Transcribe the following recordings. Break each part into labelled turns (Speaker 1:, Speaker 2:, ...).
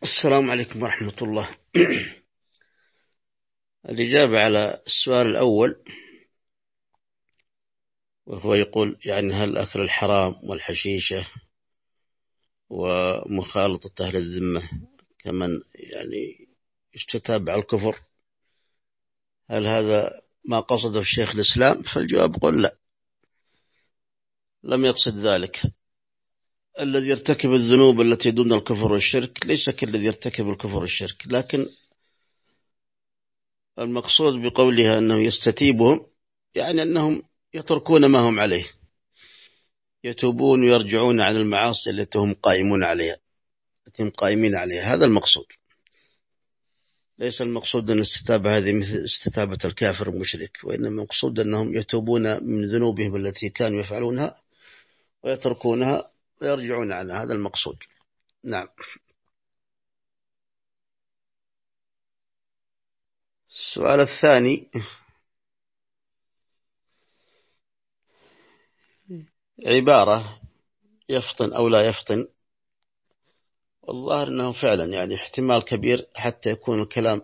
Speaker 1: السلام عليكم ورحمة الله. الإجابة على السؤال الأول، وهو يقول يعني هل أكل الحرام والحشيشة ومخالطة أهل الذمة كمن يعني يستتابع الكفر، هل هذا ما قصده الشيخ الإسلام؟ فالجواب قل لا، لم يقصد ذلك. الذي يرتكب الذنوب التي دون الكفر والشرك ليس كالذي يرتكب الكفر والشرك، لكن المقصود بقولها أنه يستتيبهم يعني أنهم يتركون ما هم عليه، يتوبون ويرجعون عن المعاصي التي هم قائمين عليها. هذا المقصود، ليس المقصود أن الاستتابة هذه مثل استتابة الكافر المشرك، وإنما المقصود أنهم يتوبون من ذنوبهم التي كانوا يفعلونها ويتركونها ويرجعون عنها. هذا المقصود. نعم. السؤال الثاني، عبارة يفطن أو لا يفطن، والظاهر أنه فعلا يعني احتمال كبير حتى يكون الكلام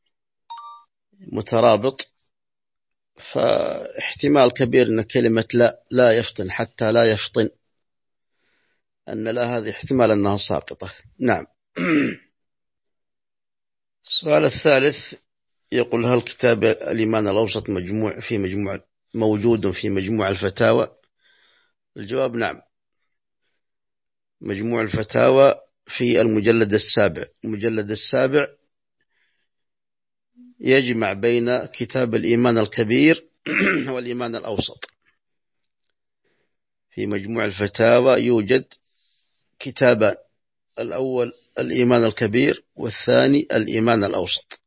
Speaker 1: مترابط، فاحتمال كبير أن كلمة لا يفطن حتى لا يفطن، أن لا هذه احتمال أنها ساقطة. نعم. السؤال الثالث يقول هل كتاب الإيمان الأوسط موجود في مجموع الفتاوى؟ الجواب نعم، مجموع الفتاوى في المجلد السابع. المجلد السابع يجمع بين كتاب الإيمان الكبير والإيمان الأوسط. في مجموع الفتاوى يوجد كتابان، الأول الإيمان الكبير والثاني الإيمان الأوسط.